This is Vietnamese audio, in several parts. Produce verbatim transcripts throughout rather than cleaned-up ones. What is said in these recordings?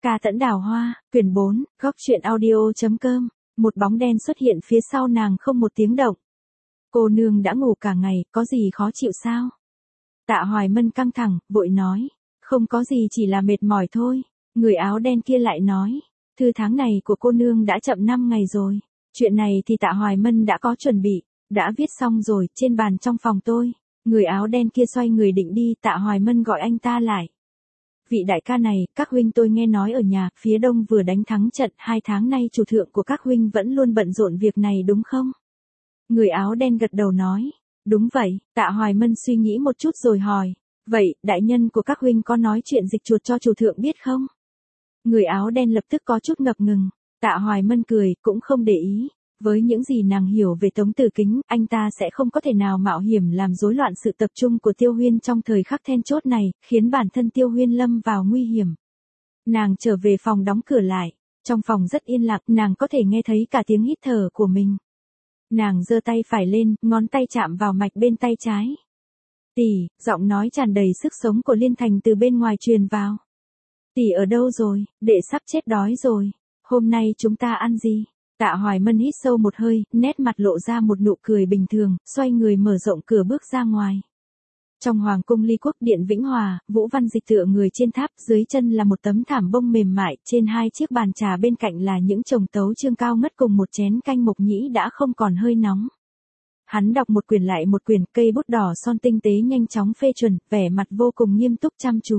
Ca Tẫn Đào Hoa, quyển bốn, góc truyện audio.com, một bóng đen xuất hiện phía sau nàng không một tiếng động. Cô nương đã ngủ cả ngày, có gì khó chịu sao? Tạ Hoài Mân căng thẳng, vội nói, không có gì chỉ là mệt mỏi thôi. Người áo đen kia lại nói, thư tháng này của cô nương đã chậm năm ngày rồi. Chuyện này thì Tạ Hoài Mân đã có chuẩn bị, đã viết xong rồi, trên bàn trong phòng tôi. Người áo đen kia xoay người định đi, Tạ Hoài Mân gọi anh ta lại. Vị đại ca này, các huynh tôi nghe nói ở nhà, phía đông vừa đánh thắng trận, hai tháng nay chủ thượng của các huynh vẫn luôn bận rộn việc này đúng không? Người áo đen gật đầu nói, đúng vậy. Tạ Hoài Mân suy nghĩ một chút rồi hỏi, vậy, đại nhân của các huynh có nói chuyện dịch chuột cho chủ thượng biết không? Người áo đen lập tức có chút ngập ngừng, Tạ Hoài Mân cười, cũng không để ý. Với những gì nàng hiểu về Tống Tử Kính, anh ta sẽ không có thể nào mạo hiểm làm rối loạn sự tập trung của Tiêu Huyên trong thời khắc then chốt này, khiến bản thân Tiêu Huyên lâm vào nguy hiểm. Nàng trở về phòng đóng cửa lại, trong phòng rất yên lặng, nàng có thể nghe thấy cả tiếng hít thở của mình. Nàng giơ tay phải lên, ngón tay chạm vào mạch bên tay trái. Tỷ, giọng nói tràn đầy sức sống của Liên Thành từ bên ngoài truyền vào. Tỷ ở đâu rồi, đệ sắp chết đói rồi, hôm nay chúng ta ăn gì? Tạ Hoài Mân hít sâu một hơi, nét mặt lộ ra một nụ cười bình thường, xoay người mở rộng cửa bước ra ngoài. Trong Hoàng cung Ly Quốc điện Vĩnh Hòa, Vũ Văn Dịch tựa người trên tháp, dưới chân là một tấm thảm bông mềm mại, trên hai chiếc bàn trà bên cạnh là những chồng tấu chương cao ngất cùng một chén canh mộc nhĩ đã không còn hơi nóng. Hắn đọc một quyển lại một quyển, cây bút đỏ son tinh tế nhanh chóng phê chuẩn, vẻ mặt vô cùng nghiêm túc chăm chú.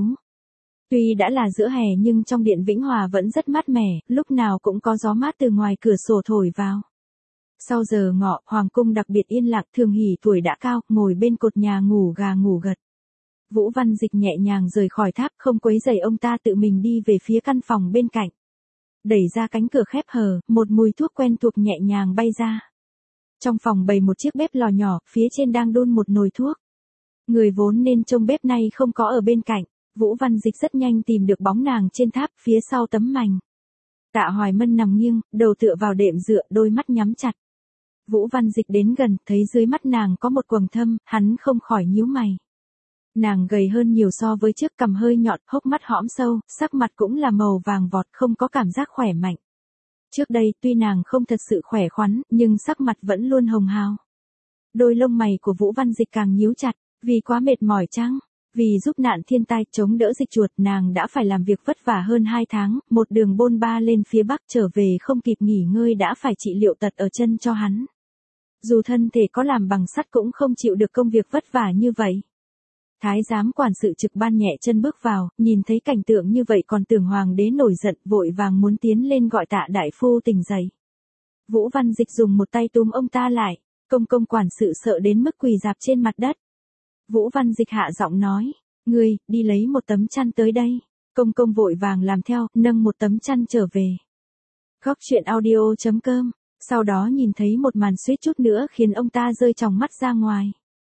Tuy đã là giữa hè nhưng trong điện Vĩnh Hòa vẫn rất mát mẻ, lúc nào cũng có gió mát từ ngoài cửa sổ thổi vào. Sau giờ ngọ, Hoàng cung đặc biệt yên lặng, Thường Hỷ tuổi đã cao, ngồi bên cột nhà ngủ gà ngủ gật. Vũ Văn Dịch nhẹ nhàng rời khỏi tháp, không quấy rầy ông ta, tự mình đi về phía căn phòng bên cạnh. Đẩy ra cánh cửa khép hờ, một mùi thuốc quen thuộc nhẹ nhàng bay ra. Trong phòng bày một chiếc bếp lò nhỏ, phía trên đang đun một nồi thuốc. Người vốn nên trông bếp nay không có ở bên cạnh. Vũ Văn Dịch rất nhanh tìm được bóng nàng trên tháp, phía sau tấm mành. Tạ Hoài Mân nằm nghiêng, đầu tựa vào đệm dựa, đôi mắt nhắm chặt. Vũ Văn Dịch đến gần, thấy dưới mắt nàng có một quầng thâm, hắn không khỏi nhíu mày. Nàng gầy hơn nhiều so với trước, cằm hơi nhọn, hốc mắt hõm sâu, sắc mặt cũng là màu vàng vọt, không có cảm giác khỏe mạnh. Trước đây, tuy nàng không thật sự khỏe khoắn, nhưng sắc mặt vẫn luôn hồng hào. Đôi lông mày của Vũ Văn Dịch càng nhíu chặt, vì quá mệt mỏi chăng? Vì giúp nạn thiên tai chống đỡ dịch chuột, nàng đã phải làm việc vất vả hơn hai tháng, một đường bôn ba lên phía Bắc, trở về không kịp nghỉ ngơi đã phải trị liệu tật ở chân cho hắn. Dù thân thể có làm bằng sắt cũng không chịu được công việc vất vả như vậy. Thái giám quản sự trực ban nhẹ chân bước vào, nhìn thấy cảnh tượng như vậy còn tưởng hoàng đế nổi giận, vội vàng muốn tiến lên gọi Tạ đại phu tỉnh dậy. Vũ Văn Dịch dùng một tay túm ông ta lại, công công quản sự sợ đến mức quỳ rạp trên mặt đất. Vũ Văn Dịch hạ giọng nói, ngươi, đi lấy một tấm chăn tới đây. Công công vội vàng làm theo, nâng một tấm chăn trở về. Góc truyện audio.com, sau đó nhìn thấy một màn suýt chút nữa khiến ông ta rơi tròng mắt ra ngoài.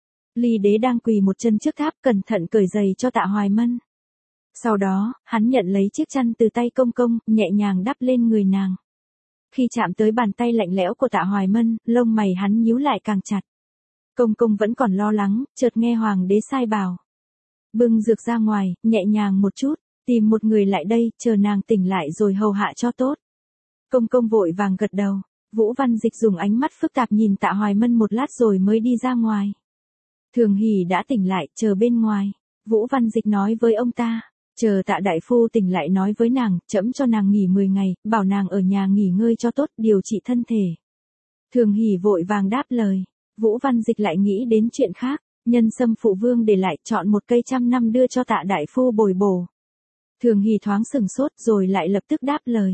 Ly Đế đang quỳ một chân trước tháp, cẩn thận cởi giày cho Tạ Hoài Mân. Sau đó, hắn nhận lấy chiếc chăn từ tay công công, nhẹ nhàng đắp lên người nàng. Khi chạm tới bàn tay lạnh lẽo của Tạ Hoài Mân, lông mày hắn nhíu lại càng chặt. Công công vẫn còn lo lắng, chợt nghe hoàng đế sai bảo. Bưng dược ra ngoài, nhẹ nhàng một chút, tìm một người lại đây, chờ nàng tỉnh lại rồi hầu hạ cho tốt. Công công vội vàng gật đầu, Vũ Văn Dịch dùng ánh mắt phức tạp nhìn Tạ Hoài Mân một lát rồi mới đi ra ngoài. Thường Hỷ đã tỉnh lại, chờ bên ngoài. Vũ Văn Dịch nói với ông ta, chờ Tạ đại phu tỉnh lại nói với nàng, trẫm cho nàng nghỉ mười ngày, bảo nàng ở nhà nghỉ ngơi cho tốt, điều trị thân thể. Thường Hỷ vội vàng đáp lời. Vũ Văn Dịch lại nghĩ đến chuyện khác, nhân sâm phụ vương để lại, chọn một cây trăm năm đưa cho Tạ đại phu bồi bổ. Thường Hỷ thoáng sừng sốt rồi lại lập tức đáp lời.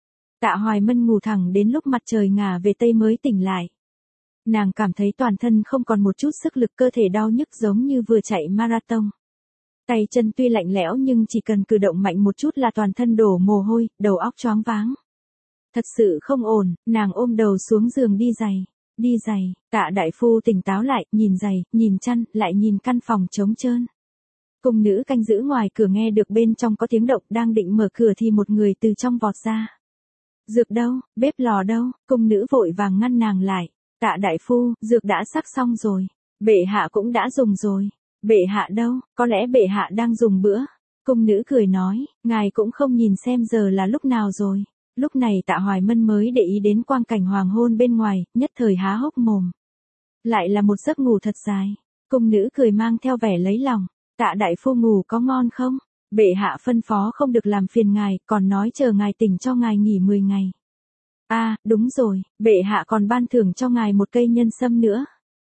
Tạ Hoài Mân ngủ thẳng đến lúc mặt trời ngả về tây mới tỉnh lại. Nàng cảm thấy toàn thân không còn một chút sức lực, cơ thể đau nhức giống như vừa chạy marathon. Tay chân tuy lạnh lẽo nhưng chỉ cần cử động mạnh một chút là toàn thân đổ mồ hôi, đầu óc choáng váng. Thật sự không ổn, nàng ôm đầu xuống giường đi giày. Đi giày, Tạ đại phu tỉnh táo lại, nhìn giày, nhìn chăn, lại nhìn căn phòng trống trơn. Cung nữ canh giữ ngoài cửa nghe được bên trong có tiếng động, đang định mở cửa thì một người từ trong vọt ra. Dược đâu, bếp lò đâu? Cung nữ vội vàng ngăn nàng lại. Tạ đại phu, dược đã sắc xong rồi. Bệ hạ cũng đã dùng rồi. Bệ hạ đâu, có lẽ bệ hạ đang dùng bữa. Cung nữ cười nói, ngài cũng không nhìn xem giờ là lúc nào rồi. Lúc này Tạ Hoài Mân mới để ý đến quang cảnh hoàng hôn bên ngoài, nhất thời há hốc mồm. Lại là một giấc ngủ thật dài. Cung nữ cười mang theo vẻ lấy lòng. Tạ đại phu ngủ có ngon không? Bệ hạ phân phó không được làm phiền ngài, còn nói chờ ngài tỉnh cho ngài nghỉ mười ngày. A, à, đúng rồi, bệ hạ còn ban thưởng cho ngài một cây nhân sâm nữa.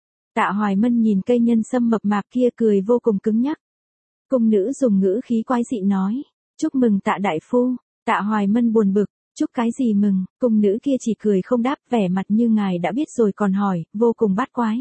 Tạ Hoài Mân nhìn cây nhân sâm mập mạp kia cười vô cùng cứng nhắc. Cung nữ dùng ngữ khí quái dị nói, chúc mừng Tạ đại phu. Tạ Hoài Mân buồn bực, chúc cái gì mừng? Cung nữ kia chỉ cười không đáp, vẻ mặt như ngài đã biết rồi còn hỏi, vô cùng bát quái.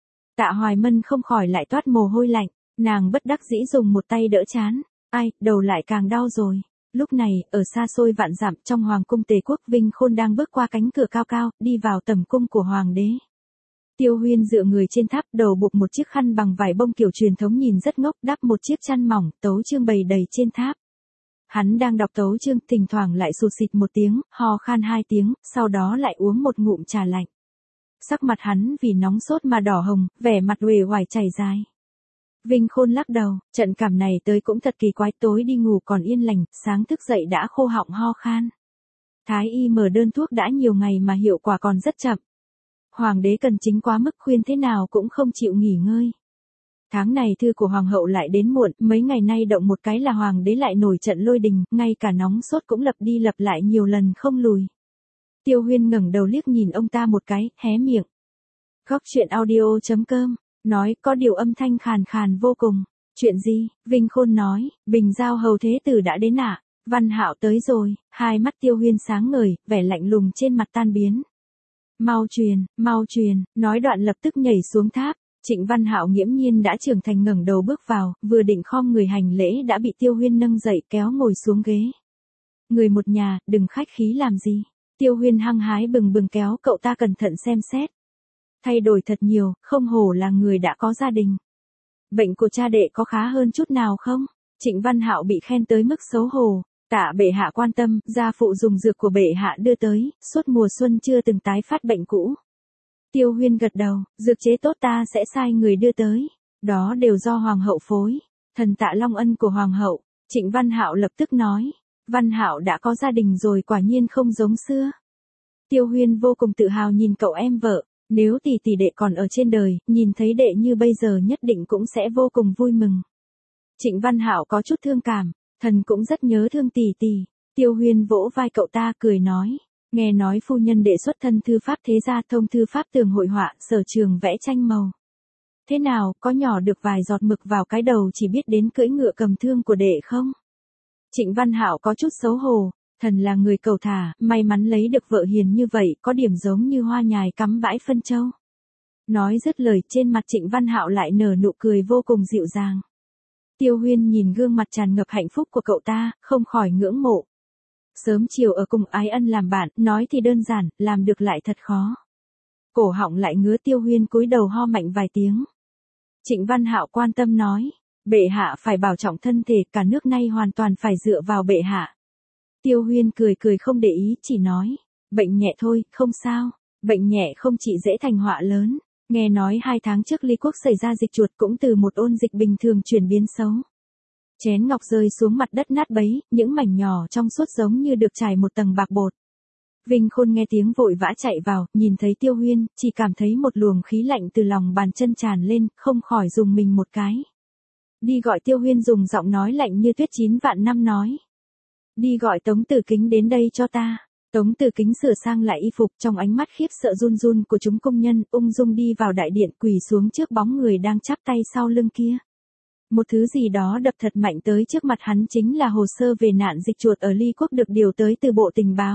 Tạ Hoài Mân không khỏi lại toát mồ hôi lạnh, nàng bất đắc dĩ dùng một tay đỡ chán, ai, đầu lại càng đau rồi. Lúc này, ở xa xôi vạn dặm trong hoàng cung Tề quốc, Vinh Khôn đang bước qua cánh cửa cao cao, đi vào tầm cung của hoàng đế. Tiêu Huyên dựa người trên tháp, đầu buộc một chiếc khăn bằng vải bông kiểu truyền thống nhìn rất ngốc, đắp một chiếc chăn mỏng, tấu chương bày đầy trên tháp. Hắn đang đọc tấu chương, thỉnh thoảng lại sụt xịt một tiếng, ho khan hai tiếng, sau đó lại uống một ngụm trà lạnh. Sắc mặt hắn vì nóng sốt mà đỏ hồng, vẻ mặt uể oải chảy dài. Vinh Khôn lắc đầu, trận cảm này tới cũng thật kỳ quái, tối đi ngủ còn yên lành, sáng thức dậy đã khô họng ho khan. Thái y mở đơn thuốc đã nhiều ngày mà hiệu quả còn rất chậm. Hoàng đế cần chính quá mức, khuyên thế nào cũng không chịu nghỉ ngơi. Tháng này thư của hoàng hậu lại đến muộn, mấy ngày nay động một cái là hoàng đế lại nổi trận lôi đình, ngay cả nóng sốt cũng lặp đi lặp lại nhiều lần không lùi. Tiêu Huyên ngẩng đầu liếc nhìn ông ta một cái, hé miệng. Góc truyện audio chấm com, nói có điều âm thanh khàn khàn vô cùng. Chuyện gì? Vinh Khôn nói, Bình Giao hầu thế tử đã đến ạ. À? Văn Hạo tới rồi. Hai mắt Tiêu Huyên sáng ngời, vẻ lạnh lùng trên mặt tan biến. Mau truyền, mau truyền, nói đoạn lập tức nhảy xuống tháp. Trịnh Văn Hạo nghiễm nhiên đã trưởng thành, ngẩng đầu bước vào, vừa định khom người hành lễ đã bị Tiêu Huyên nâng dậy kéo ngồi xuống ghế. Người một nhà, đừng khách khí làm gì. Tiêu Huyên hăng hái bừng bừng kéo cậu ta cẩn thận xem xét. Thay đổi thật nhiều, không hổ là người đã có gia đình. Bệnh của cha đệ có khá hơn chút nào không? Trịnh Văn Hạo bị khen tới mức xấu hổ. Tạ bệ hạ quan tâm, gia phụ dùng dược của bệ hạ đưa tới, suốt mùa xuân chưa từng tái phát bệnh cũ. Tiêu Huyên gật đầu, dược chế tốt ta sẽ sai người đưa tới. Đó đều do hoàng hậu phối. Thần tạ long ân của hoàng hậu. Trịnh Văn Hạo lập tức nói. Văn Hạo đã có gia đình rồi, quả nhiên không giống xưa. Tiêu Huyên vô cùng tự hào nhìn cậu em vợ. Nếu tỷ tỷ đệ còn ở trên đời, nhìn thấy đệ như bây giờ nhất định cũng sẽ vô cùng vui mừng. Trịnh Văn Hạo có chút thương cảm, thần cũng rất nhớ thương tỷ tỷ. Tiêu Huyên vỗ vai cậu ta cười nói, nghe nói phu nhân đệ xuất thân thư pháp thế gia, thông thư pháp tường hội họa, sở trường vẽ tranh màu. Thế nào, có nhỏ được vài giọt mực vào cái đầu chỉ biết đến cưỡi ngựa cầm thương của đệ không? Trịnh Văn Hạo có chút xấu hổ. Thần là người cầu thả, may mắn lấy được vợ hiền như vậy, có điểm giống như hoa nhài cắm bãi phân châu. Nói dứt lời, trên mặt Trịnh Văn Hạo lại nở nụ cười vô cùng dịu dàng. Tiêu Huyên nhìn gương mặt tràn ngập hạnh phúc của cậu ta, không khỏi ngưỡng mộ. Sớm chiều ở cùng ái ân làm bạn, nói thì đơn giản, làm được lại thật khó. Cổ họng lại ngứa, Tiêu Huyên cúi đầu ho mạnh vài tiếng. Trịnh Văn Hạo quan tâm nói, bệ hạ phải bảo trọng thân thể, cả nước nay hoàn toàn phải dựa vào bệ hạ. Tiêu Huyên cười cười không để ý, chỉ nói, bệnh nhẹ thôi, không sao, bệnh nhẹ không trị dễ thành họa lớn. Nghe nói hai tháng trước Ly Quốc xảy ra dịch chuột, cũng từ một ôn dịch bình thường chuyển biến xấu. Chén ngọc rơi xuống mặt đất nát bấy, những mảnh nhỏ trong suốt giống như được trải một tầng bạc bột. Vinh Khôn nghe tiếng vội vã chạy vào, nhìn thấy Tiêu Huyên, chỉ cảm thấy một luồng khí lạnh từ lòng bàn chân tràn lên, không khỏi dùng mình một cái. Đi gọi Tiêu Huyên dùng giọng nói lạnh như tuyết chín vạn năm nói. Đi gọi Tống Tử Kính đến đây cho ta. Tống Tử Kính sửa sang lại y phục, trong ánh mắt khiếp sợ run run của chúng công nhân, ung dung đi vào đại điện, quỳ xuống trước bóng người đang chắp tay sau lưng kia. Một thứ gì đó đập thật mạnh tới trước mặt hắn, chính là hồ sơ về nạn dịch chuột ở Ly Quốc được điều tới từ bộ tình báo.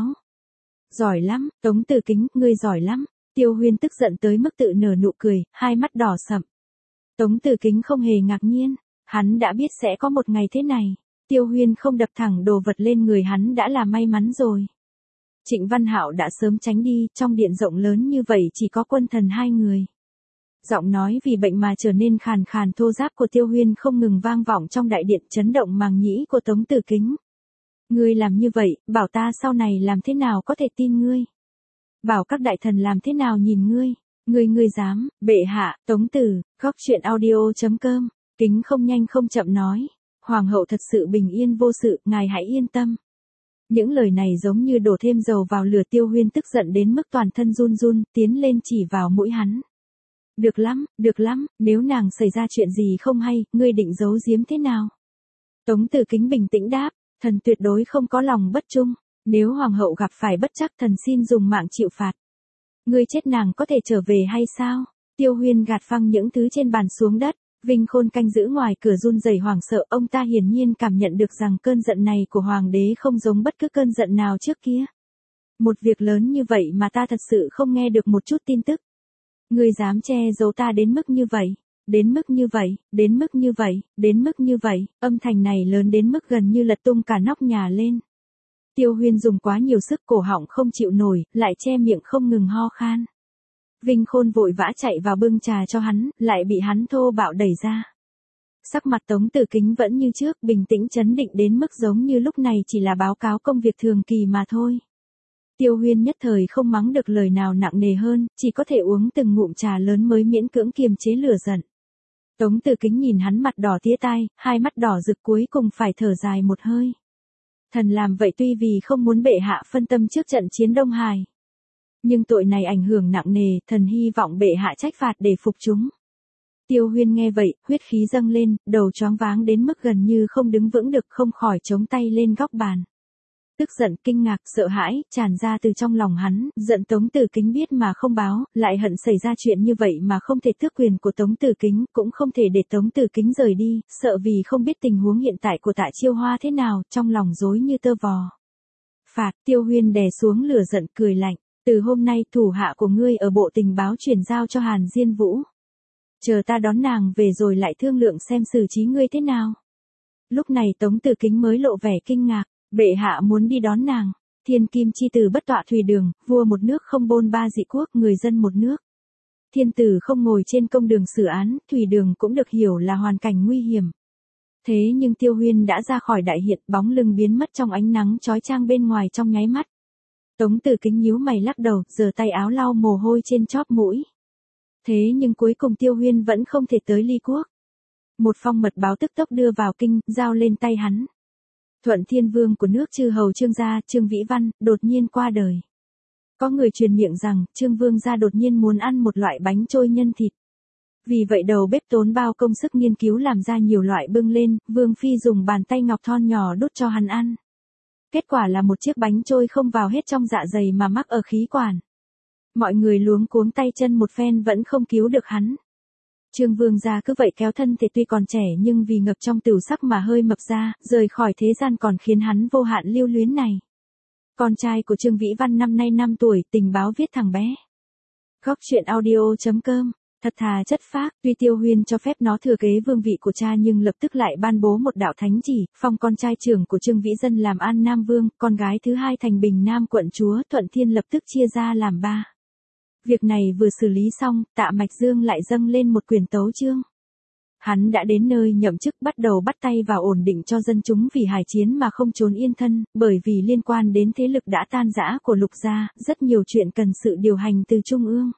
Giỏi lắm, Tống Tử Kính, ngươi giỏi lắm. Tiêu Huyên tức giận tới mức tự nở nụ cười, hai mắt đỏ sậm. Tống Tử Kính không hề ngạc nhiên, hắn đã biết sẽ có một ngày thế này. Tiêu Huyên không đập thẳng đồ vật lên người hắn đã là may mắn rồi. Trịnh Văn Hạo đã sớm tránh đi, trong điện rộng lớn như vậy chỉ có quân thần hai người. Giọng nói vì bệnh mà trở nên khàn khàn thô ráp của Tiêu Huyên không ngừng vang vọng trong đại điện, chấn động màng nhĩ của Tống Tử Kính. Ngươi làm như vậy, bảo ta sau này làm thế nào có thể tin ngươi? Bảo các đại thần làm thế nào nhìn ngươi? Ngươi ngươi dám, bệ hạ, Tống Tử, góc truyện audio chấm com, Kính không nhanh không chậm nói. Hoàng hậu thật sự bình yên vô sự, ngài hãy yên tâm. Những lời này giống như đổ thêm dầu vào lửa. Tiêu Huyên tức giận đến mức toàn thân run run, tiến lên chỉ vào mũi hắn. Được lắm, được lắm, nếu nàng xảy ra chuyện gì không hay, ngươi định giấu giếm thế nào? Tống Tử Kính bình tĩnh đáp, thần tuyệt đối không có lòng bất trung, nếu hoàng hậu gặp phải bất trắc thần xin dùng mạng chịu phạt. Ngươi chết nàng có thể trở về hay sao? Tiêu Huyên gạt phăng những thứ trên bàn xuống đất. Vinh Khôn canh giữ ngoài cửa run rẩy hoảng sợ, ông ta hiển nhiên cảm nhận được rằng cơn giận này của hoàng đế không giống bất cứ cơn giận nào trước kia. Một việc lớn như vậy mà ta thật sự không nghe được một chút tin tức. Ngươi dám che giấu ta đến mức như vậy, đến mức như vậy, đến mức như vậy, đến mức như vậy, âm thanh này lớn đến mức gần như lật tung cả nóc nhà lên. Tiêu Huyên dùng quá nhiều sức, cổ họng không chịu nổi, lại che miệng không ngừng ho khan. Vinh Khôn vội vã chạy vào bưng trà cho hắn, lại bị hắn thô bạo đẩy ra. Sắc mặt Tống Tử Kính vẫn như trước, bình tĩnh trấn định đến mức giống như lúc này chỉ là báo cáo công việc thường kỳ mà thôi. Tiêu Huyên nhất thời không mắng được lời nào nặng nề hơn, chỉ có thể uống từng ngụm trà lớn mới miễn cưỡng kiềm chế lửa giận. Tống Tử Kính nhìn hắn mặt đỏ tía tai, hai mắt đỏ rực cuối cùng phải thở dài một hơi. Thần làm vậy tuy vì không muốn bệ hạ phân tâm trước trận chiến Đông Hải. Nhưng tội này ảnh hưởng nặng nề, thần hy vọng bệ hạ trách phạt để phục chúng. Tiêu Huyên nghe vậy, huyết khí dâng lên, đầu choáng váng đến mức gần như không đứng vững được, không khỏi chống tay lên góc bàn. Tức giận, kinh ngạc, sợ hãi, tràn ra từ trong lòng hắn, giận Tống Tử Kính biết mà không báo, lại hận xảy ra chuyện như vậy mà không thể tước quyền của Tống Tử Kính, cũng không thể để Tống Tử Kính rời đi, sợ vì không biết tình huống hiện tại của Tạ Chiêu Hoa thế nào, trong lòng rối như tơ vò. Phạt, Tiêu Huyên đè xuống lửa giận, cười lạnh. Từ hôm nay thủ hạ của ngươi ở bộ tình báo chuyển giao cho Hàn Diên Vũ. Chờ ta đón nàng về rồi lại thương lượng xem xử trí ngươi thế nào. Lúc này Tống Tử Kính mới lộ vẻ kinh ngạc, bệ hạ muốn đi đón nàng. Thiên kim chi tử bất tọa thùy đường, vua một nước không bôn ba dị quốc, người dân một nước. Thiên tử không ngồi trên công đường xử án, thùy đường cũng được hiểu là hoàn cảnh nguy hiểm. Thế nhưng Tiêu Huyên đã ra khỏi đại hiện, bóng lưng biến mất trong ánh nắng chói chang bên ngoài trong nháy mắt. Tống Tử Kính nhíu mày lắc đầu, giơ tay áo lau mồ hôi trên chóp mũi. Thế nhưng cuối cùng Tiêu Huyên vẫn không thể tới Ly Quốc. Một phong mật báo tức tốc đưa vào kinh, giao lên tay hắn. Thuận Thiên Vương của nước chư hầu Trương gia, Trương Vĩ Văn, đột nhiên qua đời. Có người truyền miệng rằng, Trương Vương gia đột nhiên muốn ăn một loại bánh trôi nhân thịt. Vì vậy đầu bếp tốn bao công sức nghiên cứu làm ra nhiều loại bưng lên, Vương Phi dùng bàn tay ngọc thon nhỏ đút cho hắn ăn. Kết quả là một chiếc bánh trôi không vào hết trong dạ dày mà mắc ở khí quản. Mọi người luống cuống tay chân một phen vẫn không cứu được hắn. Trương Vương gia cứ vậy kéo thân thể tuy còn trẻ nhưng vì ngập trong tửu sắc mà hơi mập ra, rời khỏi thế gian còn khiến hắn vô hạn lưu luyến này. Con trai của Trương Vĩ Văn năm nay năm tuổi, tình báo viết thằng bé. Góc truyện audio chấm com. Thật thà chất phác, tuy Tiêu Huyên cho phép nó thừa kế vương vị của cha nhưng lập tức lại ban bố một đạo thánh chỉ, phong con trai trưởng của Trương Vĩ Dân làm An Nam Vương, con gái thứ hai thành Bình Nam quận chúa, Thuận Thiên lập tức chia ra làm ba. Việc này vừa xử lý xong, Tạ Mạch Dương lại dâng lên một quyền tấu chương. Hắn đã đến nơi nhậm chức bắt đầu bắt tay vào ổn định cho dân chúng vì hải chiến mà không trốn yên thân, bởi vì liên quan đến thế lực đã tan rã của Lục gia, rất nhiều chuyện cần sự điều hành từ trung ương.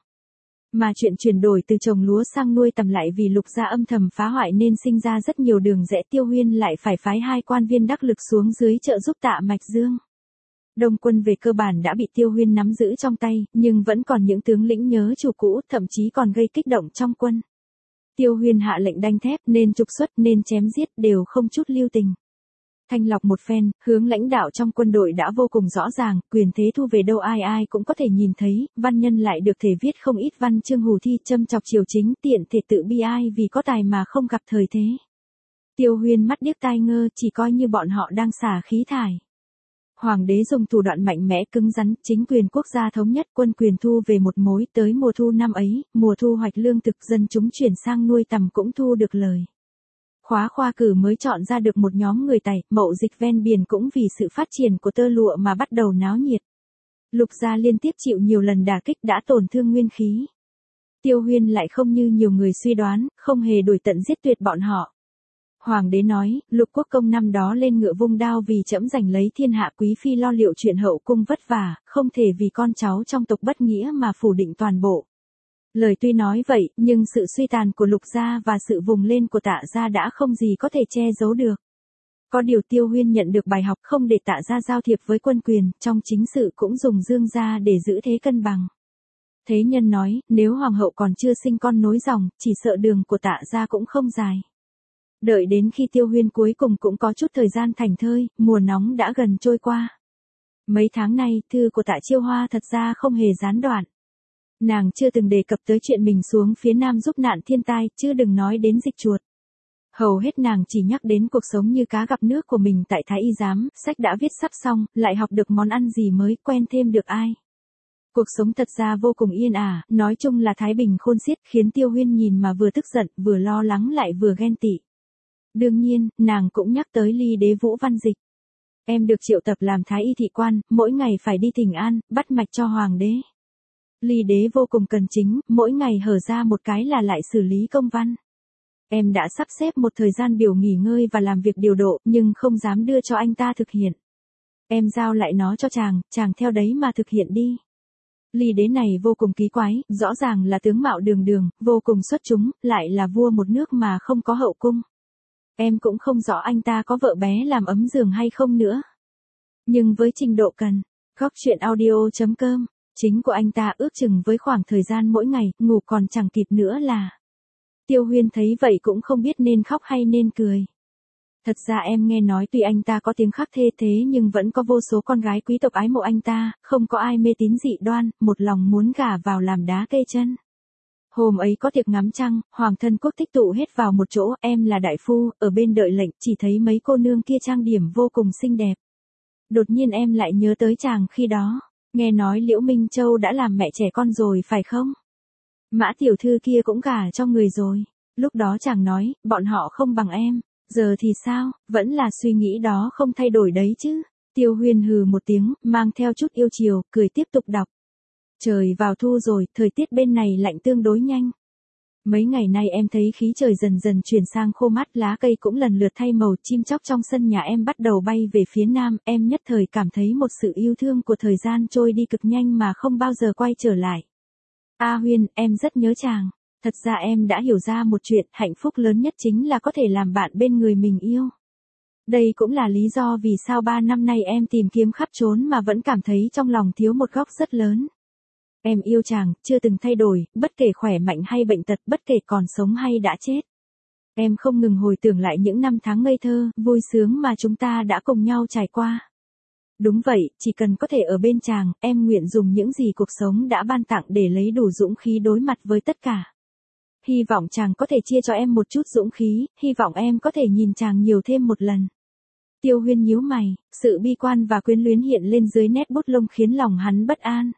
Mà chuyện chuyển đổi từ trồng lúa sang nuôi tầm lại vì Lục gia âm thầm phá hoại nên sinh ra rất nhiều đường rẽ. Tiêu Huyên lại phải phái hai quan viên đắc lực xuống dưới trợ giúp Tạ Mạch Dương. Đông quân về cơ bản đã bị Tiêu Huyên nắm giữ trong tay, nhưng vẫn còn những tướng lĩnh nhớ chủ cũ, thậm chí còn gây kích động trong quân. Tiêu Huyên hạ lệnh đanh thép, nên trục xuất, nên chém giết, đều không chút lưu tình. Thanh lọc một phen, hướng lãnh đạo trong quân đội đã vô cùng rõ ràng, quyền thế thu về đâu ai ai cũng có thể nhìn thấy, văn nhân lại được thể viết không ít văn chương hù thi châm chọc triều chính, tiện thể tự bi ai vì có tài mà không gặp thời thế. Tiêu Huyên mắt điếc tai ngơ, chỉ coi như bọn họ đang xả khí thải. Hoàng đế dùng thủ đoạn mạnh mẽ cứng rắn, chính quyền quốc gia thống nhất, quân quyền thu về một mối. Tới mùa thu năm ấy, mùa thu hoạch lương thực, dân chúng chuyển sang nuôi tầm cũng thu được lời. Khóa khoa cử mới chọn ra được một nhóm người tài, mậu dịch ven biển cũng vì sự phát triển của tơ lụa mà bắt đầu náo nhiệt. Lục gia liên tiếp chịu nhiều lần đả kích đã tổn thương nguyên khí. Tiêu Huyên lại không như nhiều người suy đoán, không hề đuổi tận giết tuyệt bọn họ. Hoàng đế nói, Lục Quốc Công năm đó lên ngựa vung đao vì trẫm giành lấy thiên hạ, quý phi lo liệu chuyện hậu cung vất vả, không thể vì con cháu trong tộc bất nghĩa mà phủ định toàn bộ. Lời tuy nói vậy, nhưng sự suy tàn của Lục gia và sự vùng lên của Tạ gia đã không gì có thể che giấu được. Có điều Tiêu Huyên nhận được bài học không để Tạ gia giao thiệp với quân quyền, trong chính sự cũng dùng Dương gia để giữ thế cân bằng. Thế nhân nói, nếu hoàng hậu còn chưa sinh con nối dòng, chỉ sợ đường của Tạ gia cũng không dài. Đợi đến khi Tiêu Huyên cuối cùng cũng có chút thời gian thảnh thơi, mùa nóng đã gần trôi qua. Mấy tháng nay, thư của Tạ Chiêu Hoa thật ra không hề gián đoạn. Nàng chưa từng đề cập tới chuyện mình xuống phía Nam giúp nạn thiên tai, chứ đừng nói đến dịch chuột. Hầu hết nàng chỉ nhắc đến cuộc sống như cá gặp nước của mình tại Thái Y Giám, sách đã viết sắp xong, lại học được món ăn gì mới, quen thêm được ai. Cuộc sống thật ra vô cùng yên ả, nói chung là thái bình khôn xiết, khiến Tiêu Huyên nhìn mà vừa tức giận, vừa lo lắng lại vừa ghen tị. Đương nhiên, nàng cũng nhắc tới ly đế Vũ Văn Dịch. Em được triệu tập làm thái y thị quan, mỗi ngày phải đi thỉnh an, bắt mạch cho hoàng đế. Ly đế vô cùng cần chính, mỗi ngày hở ra một cái là lại xử lý công văn. Em đã sắp xếp một thời gian biểu nghỉ ngơi và làm việc điều độ, nhưng không dám đưa cho anh ta thực hiện. Em giao lại nó cho chàng, chàng theo đấy mà thực hiện đi. Ly đế này vô cùng kỳ quái, rõ ràng là tướng mạo đường đường, vô cùng xuất chúng, lại là vua một nước mà không có hậu cung. Em cũng không rõ anh ta có vợ bé làm ấm giường hay không nữa. Nhưng với trình độ cần, góc truyện audio chấm com, chính của anh ta ước chừng với khoảng thời gian mỗi ngày, ngủ còn chẳng kịp nữa là. Tiêu Huyên thấy vậy cũng không biết nên khóc hay nên cười. Thật ra em nghe nói tuy anh ta có tiếng khắc thê thế nhưng vẫn có vô số con gái quý tộc ái mộ anh ta, không có ai mê tín dị đoan, một lòng muốn gả vào làm đá kê chân. Hôm ấy có tiệc ngắm trăng, hoàng thân quốc tích tụ hết vào một chỗ, em là đại phu, ở bên đợi lệnh, chỉ thấy mấy cô nương kia trang điểm vô cùng xinh đẹp. Đột nhiên em lại nhớ tới chàng khi đó, nghe nói Liễu Minh Châu đã làm mẹ trẻ con rồi phải không? Mã tiểu thư kia cũng gả cho người rồi. Lúc đó chàng nói, bọn họ không bằng em. Giờ thì sao, vẫn là suy nghĩ đó không thay đổi đấy chứ. Tiêu Huyên hừ một tiếng, mang theo chút yêu chiều, cười tiếp tục đọc. Trời vào thu rồi, thời tiết bên này lạnh tương đối nhanh. Mấy ngày nay em thấy khí trời dần dần chuyển sang khô mát, lá cây cũng lần lượt thay màu, chim chóc trong sân nhà em bắt đầu bay về phía nam, em nhất thời cảm thấy một sự yêu thương của thời gian trôi đi cực nhanh mà không bao giờ quay trở lại. A Huyên, em rất nhớ chàng. Thật ra em đã hiểu ra một chuyện, hạnh phúc lớn nhất chính là có thể làm bạn bên người mình yêu. Đây cũng là lý do vì sao ba năm nay em tìm kiếm khắp trốn mà vẫn cảm thấy trong lòng thiếu một góc rất lớn. Em yêu chàng, chưa từng thay đổi, bất kể khỏe mạnh hay bệnh tật, bất kể còn sống hay đã chết. Em không ngừng hồi tưởng lại những năm tháng ngây thơ, vui sướng mà chúng ta đã cùng nhau trải qua. Đúng vậy, chỉ cần có thể ở bên chàng, em nguyện dùng những gì cuộc sống đã ban tặng để lấy đủ dũng khí đối mặt với tất cả. Hy vọng chàng có thể chia cho em một chút dũng khí, hy vọng em có thể nhìn chàng nhiều thêm một lần. Tiêu Huyên nhíu mày, sự bi quan và quyến luyến hiện lên dưới nét bút lông khiến lòng hắn bất an.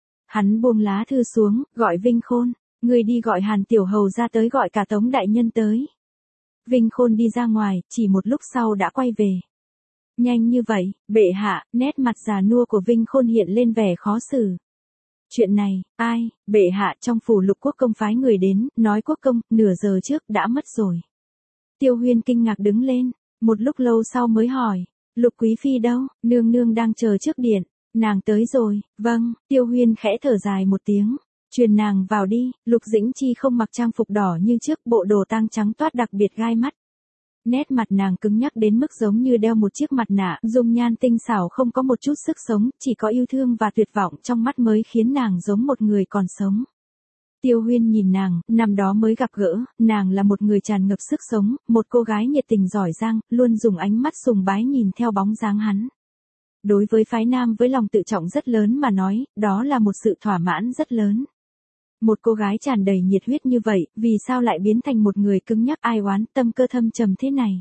Hắn buông lá thư xuống, gọi Vinh Khôn, người đi gọi Hàn Tiểu Hầu ra tới gọi cả Tống đại nhân tới. Vinh Khôn đi ra ngoài, chỉ một lúc sau đã quay về. Nhanh như vậy, bệ hạ, nét mặt già nua của Vinh Khôn hiện lên vẻ khó xử. Chuyện này, ai, bệ hạ trong phủ Lục Quốc Công phái người đến, nói Quốc Công, nửa giờ trước đã mất rồi. Tiêu Huyên kinh ngạc đứng lên, một lúc lâu sau mới hỏi, Lục Quý Phi đâu, nương nương đang chờ trước điện, nàng tới rồi, vâng, Tiêu Huyên khẽ thở dài một tiếng, truyền nàng vào đi, Lục Dĩnh Chi không mặc trang phục đỏ như trước, bộ đồ tang trắng toát đặc biệt gai mắt. Nét mặt nàng cứng nhắc đến mức giống như đeo một chiếc mặt nạ, dung nhan tinh xảo không có một chút sức sống, chỉ có yêu thương và tuyệt vọng trong mắt mới khiến nàng giống một người còn sống. Tiêu Huyên nhìn nàng, năm đó mới gặp gỡ, nàng là một người tràn ngập sức sống, một cô gái nhiệt tình giỏi giang, luôn dùng ánh mắt sùng bái nhìn theo bóng dáng hắn. Đối với phái nam với lòng tự trọng rất lớn mà nói, đó là một sự thỏa mãn rất lớn. Một cô gái tràn đầy nhiệt huyết như vậy, vì sao lại biến thành một người cứng nhắc ai oán, tâm cơ thâm trầm thế này?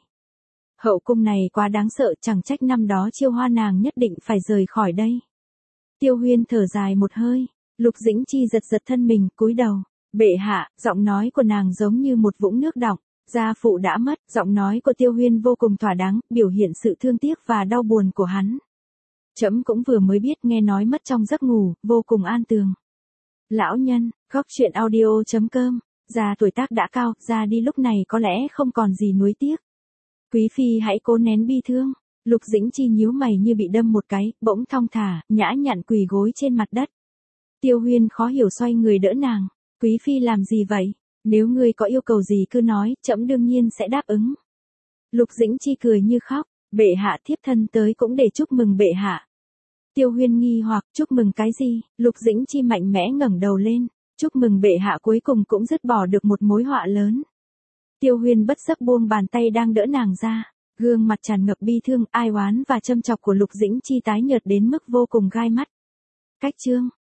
Hậu cung này quá đáng sợ, chẳng trách năm đó Chiêu Hoa nàng nhất định phải rời khỏi đây. Tiêu Huyên thở dài một hơi, Lục Dĩnh Chi giật giật thân mình, cúi đầu. Bệ hạ, giọng nói của nàng giống như một vũng nước đọng. Gia phụ đã mất, giọng nói của Tiêu Huyên vô cùng thỏa đáng, biểu hiện sự thương tiếc và đau buồn của hắn. Trẫm cũng vừa mới biết, nghe nói mất trong giấc ngủ, vô cùng an tường. Lão nhân, góc truyện audio chấm com, già tuổi tác đã cao, ra đi lúc này có lẽ không còn gì nuối tiếc. Quý Phi hãy cố nén bi thương. Lục Dĩnh Chi nhíu mày như bị đâm một cái, bỗng thong thả, nhã nhặn quỳ gối trên mặt đất. Tiêu Huyên khó hiểu xoay người đỡ nàng. Quý Phi làm gì vậy? Nếu ngươi có yêu cầu gì cứ nói, trẫm đương nhiên sẽ đáp ứng. Lục Dĩnh Chi cười như khóc. Bệ hạ thiếp thân tới cũng để chúc mừng bệ hạ. Tiêu Huyên nghi hoặc, chúc mừng cái gì? Lục Dĩnh Chi mạnh mẽ ngẩng đầu lên, chúc mừng bệ hạ cuối cùng cũng dứt bỏ được một mối họa lớn. Tiêu Huyên bất giác buông bàn tay đang đỡ nàng ra, gương mặt tràn ngập bi thương, ai oán và châm chọc của Lục Dĩnh Chi tái nhợt đến mức vô cùng gai mắt. Cách chương